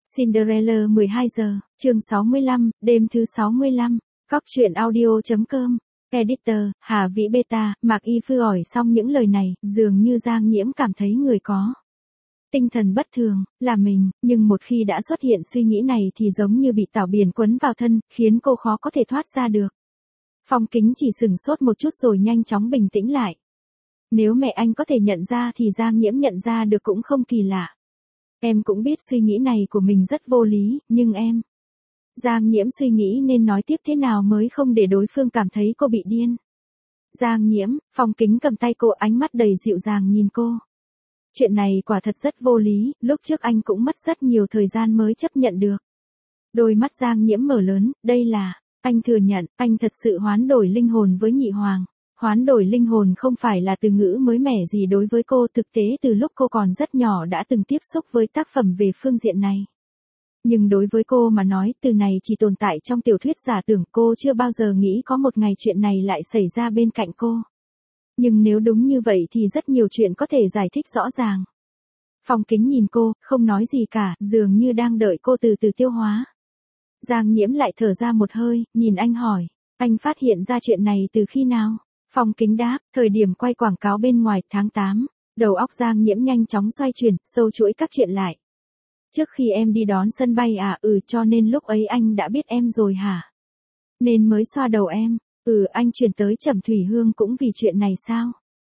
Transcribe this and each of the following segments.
Cinderella 12 giờ, chương 65, đêm thứ 65, Cóc truyện audio.com, Editor, Hà Vĩ Beta, Mạc Y Phư ỏi xong những lời này, dường như Giang Nhiễm cảm thấy người có tinh thần bất thường, là mình, nhưng một khi đã xuất hiện suy nghĩ này thì giống như bị tảo biển quấn vào thân, khiến cô khó có thể thoát ra được. Phong Kính chỉ sửng sốt một chút rồi nhanh chóng bình tĩnh lại. Nếu mẹ anh có thể nhận ra thì Giang Nhiễm nhận ra được cũng không kỳ lạ. Em cũng biết suy nghĩ này của mình rất vô lý, nhưng em... Giang Nhiễm suy nghĩ nên nói tiếp thế nào mới không để đối phương cảm thấy cô bị điên. Giang Nhiễm, Phong Kính cầm tay cô, ánh mắt đầy dịu dàng nhìn cô. Chuyện này quả thật rất vô lý, lúc trước anh cũng mất rất nhiều thời gian mới chấp nhận được. Đôi mắt Giang Nhiễm mở lớn, đây là... Anh thừa nhận, anh thật sự hoán đổi linh hồn với Nhị Hoàng. Hoán đổi linh hồn không phải là từ ngữ mới mẻ gì đối với cô, thực tế từ lúc cô còn rất nhỏ đã từng tiếp xúc với tác phẩm về phương diện này. Nhưng đối với cô mà nói, từ này chỉ tồn tại trong tiểu thuyết giả tưởng, cô chưa bao giờ nghĩ có một ngày chuyện này lại xảy ra bên cạnh cô. Nhưng nếu đúng như vậy thì rất nhiều chuyện có thể giải thích rõ ràng. Phong Kính nhìn cô, không nói gì cả, dường như đang đợi cô từ từ tiêu hóa. Giang Nhiễm lại thở ra một hơi, nhìn anh hỏi, anh phát hiện ra chuyện này từ khi nào? Phong Kính đáp, thời điểm quay quảng cáo bên ngoài, tháng 8. Đầu óc Giang Nhiễm nhanh chóng xoay chuyển, sâu chuỗi các chuyện lại. Trước khi em đi đón sân bay à? Cho nên lúc ấy anh đã biết em rồi hả? Nên mới xoa đầu em. Anh chuyển tới Trầm Thủy Hương cũng vì chuyện này sao?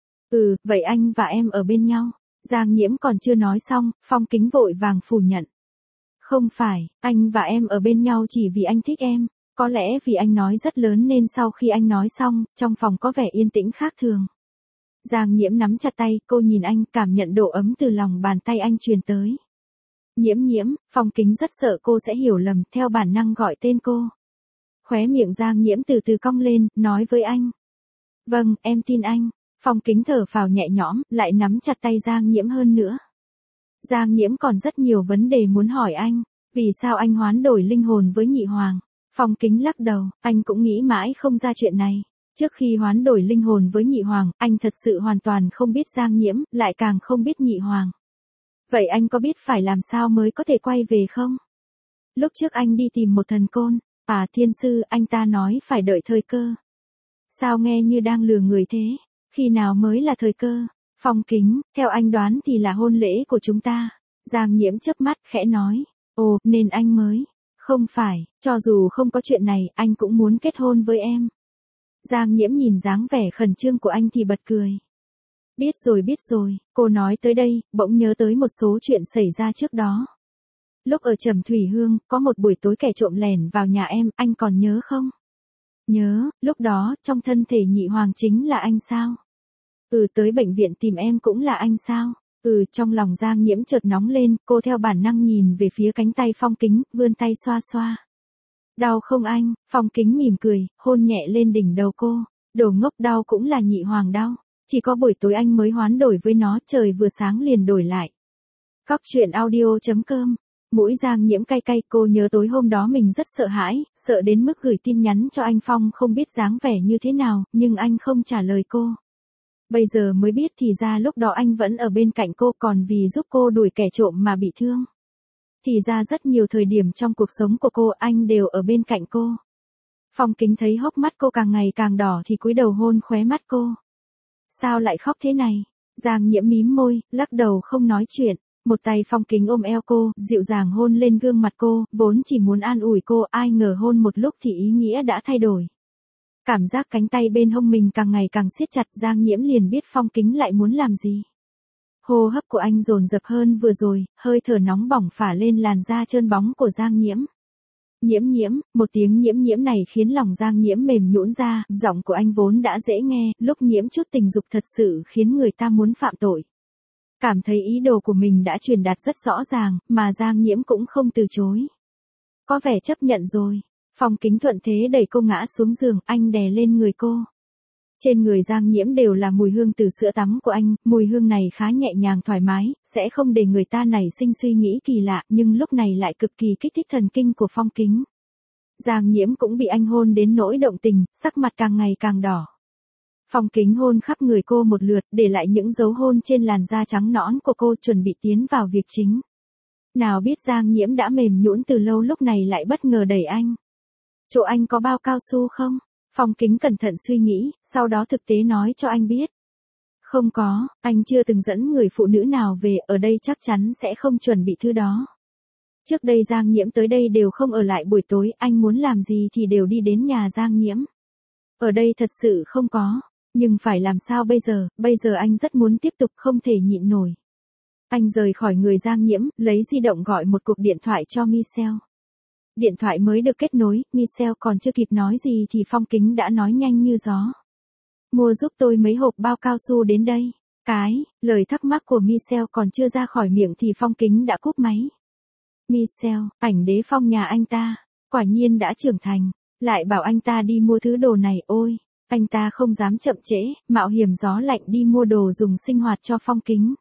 Vậy anh và em ở bên nhau. Giang Nhiễm còn chưa nói xong, Phong Kính vội vàng phủ nhận. Không phải, anh và em ở bên nhau chỉ vì anh thích em. Có lẽ vì anh nói rất lớn nên sau khi anh nói xong, trong phòng có vẻ yên tĩnh khác thường. Giang Nhiễm nắm chặt tay, cô nhìn anh, cảm nhận độ ấm từ lòng bàn tay anh truyền tới. Nhiễm, Phong Kính rất sợ cô sẽ hiểu lầm, theo bản năng gọi tên cô. Khóe miệng Giang Nhiễm từ từ cong lên, nói với anh. Vâng, em tin anh. Phong Kính thở phào nhẹ nhõm, lại nắm chặt tay Giang Nhiễm hơn nữa. Giang Nhiễm còn rất nhiều vấn đề muốn hỏi anh. Vì sao anh hoán đổi linh hồn với Nhị Hoàng? Phong Kính lắc đầu, anh cũng nghĩ mãi không ra chuyện này. Trước khi hoán đổi linh hồn với Nhị Hoàng, anh thật sự hoàn toàn không biết Giang Nhiễm, lại càng không biết Nhị Hoàng. Vậy anh có biết phải làm sao mới có thể quay về không? Lúc trước anh đi tìm một thần côn. Thiên sư, anh ta nói phải đợi thời cơ. Sao nghe như đang lừa người thế? Khi nào mới là thời cơ? Phong Kính, theo anh đoán thì là hôn lễ của chúng ta. Giang Nhiễm chớp mắt, khẽ nói. Nên anh mới. Không phải, cho dù không có chuyện này, anh cũng muốn kết hôn với em. Giang Nhiễm nhìn dáng vẻ khẩn trương của anh thì bật cười. Biết rồi, cô nói tới đây, bỗng nhớ tới một số chuyện xảy ra trước đó. Lúc ở Trầm Thủy Hương, có một buổi tối kẻ trộm lẻn vào nhà em, anh còn nhớ không? Nhớ, lúc đó, trong thân thể Nhị Hoàng chính là anh sao? Tới bệnh viện tìm em cũng là anh sao? Trong lòng Giang Nhiễm chợt nóng lên, cô theo bản năng nhìn về phía cánh tay Phong Kính, vươn tay xoa xoa. Đau không anh? Phong Kính mỉm cười, hôn nhẹ lên đỉnh đầu cô. Đồ ngốc, đau cũng là Nhị Hoàng đau. Chỉ có buổi tối anh mới hoán đổi với nó, trời vừa sáng liền đổi lại. Cóc truyện audio.com. Mũi Giang Nhiễm cay cay, cô nhớ tối hôm đó mình rất sợ hãi, sợ đến mức gửi tin nhắn cho anh Phong không biết dáng vẻ như thế nào, nhưng anh không trả lời cô. Bây giờ mới biết thì ra lúc đó anh vẫn ở bên cạnh cô, còn vì giúp cô đuổi kẻ trộm mà bị thương. Thì ra rất nhiều thời điểm trong cuộc sống của cô anh đều ở bên cạnh cô. Phong Kính thấy hốc mắt cô càng ngày càng đỏ thì cúi đầu hôn khóe mắt cô. Sao lại khóc thế này? Giang Nhiễm mím môi, lắc đầu không nói chuyện. Một tay Phong Kính ôm eo cô, dịu dàng hôn lên gương mặt cô, vốn chỉ muốn an ủi cô, ai ngờ hôn một lúc thì ý nghĩa đã thay đổi. Cảm giác cánh tay bên hông mình càng ngày càng siết chặt, Giang Nhiễm liền biết Phong Kính lại muốn làm gì. Hô hấp của anh dồn dập hơn vừa rồi, hơi thở nóng bỏng phả lên làn da trơn bóng của Giang Nhiễm. Nhiễm, một tiếng nhiễm này khiến lòng Giang Nhiễm mềm nhũn ra, giọng của anh vốn đã dễ nghe, lúc nhiễm chút tình dục thật sự khiến người ta muốn phạm tội. Cảm thấy ý đồ của mình đã truyền đạt rất rõ ràng, mà Giang Nhiễm cũng không từ chối. Có vẻ chấp nhận rồi. Phong Kính thuận thế đẩy cô ngã xuống giường, anh đè lên người cô. Trên người Giang Nhiễm đều là mùi hương từ sữa tắm của anh, mùi hương này khá nhẹ nhàng thoải mái, sẽ không để người ta nảy sinh suy nghĩ kỳ lạ, nhưng lúc này lại cực kỳ kích thích thần kinh của Phong Kính. Giang Nhiễm cũng bị anh hôn đến nỗi động tình, sắc mặt càng ngày càng đỏ. Phong Kính hôn khắp người cô một lượt, để lại những dấu hôn trên làn da trắng nõn của cô, chuẩn bị tiến vào việc chính. Nào biết Giang Nhiễm đã mềm nhũn từ lâu lúc này lại bất ngờ đẩy anh. Chỗ anh có bao cao su không? Phong Kính cẩn thận suy nghĩ, sau đó thực tế nói cho anh biết. Không có, anh chưa từng dẫn người phụ nữ nào về, ở đây chắc chắn sẽ không chuẩn bị thứ đó. Trước đây Giang Nhiễm tới đây đều không ở lại buổi tối, anh muốn làm gì thì đều đi đến nhà Giang Nhiễm. Ở đây thật sự không có, nhưng phải làm sao bây giờ anh rất muốn tiếp tục không thể nhịn nổi. Anh rời khỏi người Giang Nhiễm, lấy di động gọi một cuộc điện thoại cho Michelle. Điện thoại mới được kết nối, Michelle còn chưa kịp nói gì thì Phong Kính đã nói nhanh như gió. Mua giúp tôi mấy hộp bao cao su đến đây. Lời thắc mắc của Michelle còn chưa ra khỏi miệng thì Phong Kính đã cúp máy. Michelle, ảnh đế Phong nhà anh ta, quả nhiên đã trưởng thành, lại bảo anh ta đi mua thứ đồ này, ôi, anh ta không dám chậm trễ, mạo hiểm gió lạnh đi mua đồ dùng sinh hoạt cho Phong Kính.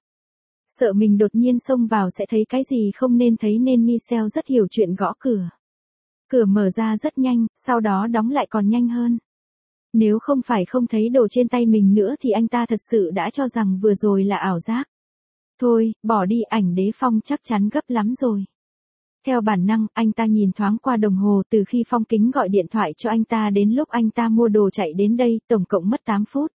Sợ mình đột nhiên xông vào sẽ thấy cái gì không nên thấy nên Michelle rất hiểu chuyện gõ cửa. Cửa mở ra rất nhanh, sau đó đóng lại còn nhanh hơn. Nếu không phải không thấy đồ trên tay mình nữa thì anh ta thật sự đã cho rằng vừa rồi là ảo giác. Thôi, bỏ đi, ảnh đế Phong chắc chắn gấp lắm rồi. Theo bản năng, anh ta nhìn thoáng qua đồng hồ từ khi Phong Kính gọi điện thoại cho anh ta đến lúc anh ta mua đồ chạy đến đây, tổng cộng mất 8 phút.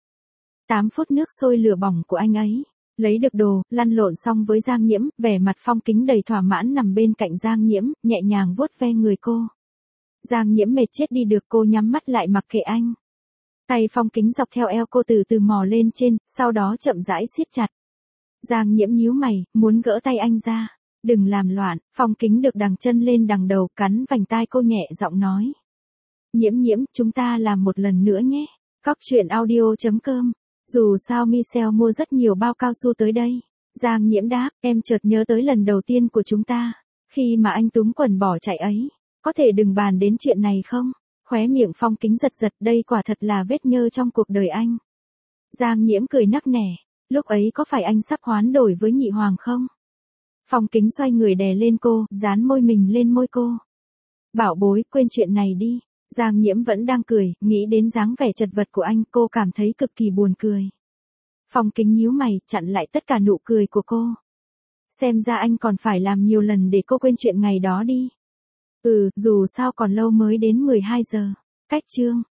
8 phút nước sôi lửa bỏng của anh ấy. Lấy được đồ, lăn lộn xong với Giang Nhiễm, vẻ mặt Phong Kính đầy thỏa mãn nằm bên cạnh Giang Nhiễm, nhẹ nhàng vuốt ve người cô. Giang Nhiễm mệt chết đi được, cô nhắm mắt lại mặc kệ anh. Tay Phong Kính dọc theo eo cô từ từ mò lên trên, sau đó chậm rãi siết chặt. Giang Nhiễm nhíu mày, muốn gỡ tay anh ra. Đừng làm loạn, Phong Kính được đằng chân lên đằng đầu, cắn vành tai cô nhẹ giọng nói. Nhiễm, chúng ta làm một lần nữa nhé. Cóc truyện audio.com. Dù sao Michelle mua rất nhiều bao cao su tới đây. Giang Nhiễm đáp, em chợt nhớ tới lần đầu tiên của chúng ta. Khi mà anh túm quần bỏ chạy ấy. Có thể đừng bàn đến chuyện này không? Khóe miệng Phong Kính giật, đây quả thật là vết nhơ trong cuộc đời anh. Giang Nhiễm cười nắc nẻ. Lúc ấy có phải anh sắp hoán đổi với nhị hoàng không? Phong Kính xoay người đè lên cô, dán môi mình lên môi cô. Bảo bối, quên chuyện này đi. Giang Nhiễm vẫn đang cười, nghĩ đến dáng vẻ chật vật của anh, cô cảm thấy cực kỳ buồn cười. Phong Kính nhíu mày, chặn lại tất cả nụ cười của cô. Xem ra anh còn phải làm nhiều lần để cô quên chuyện ngày đó đi. Dù sao còn lâu mới đến 12 giờ. Cách chương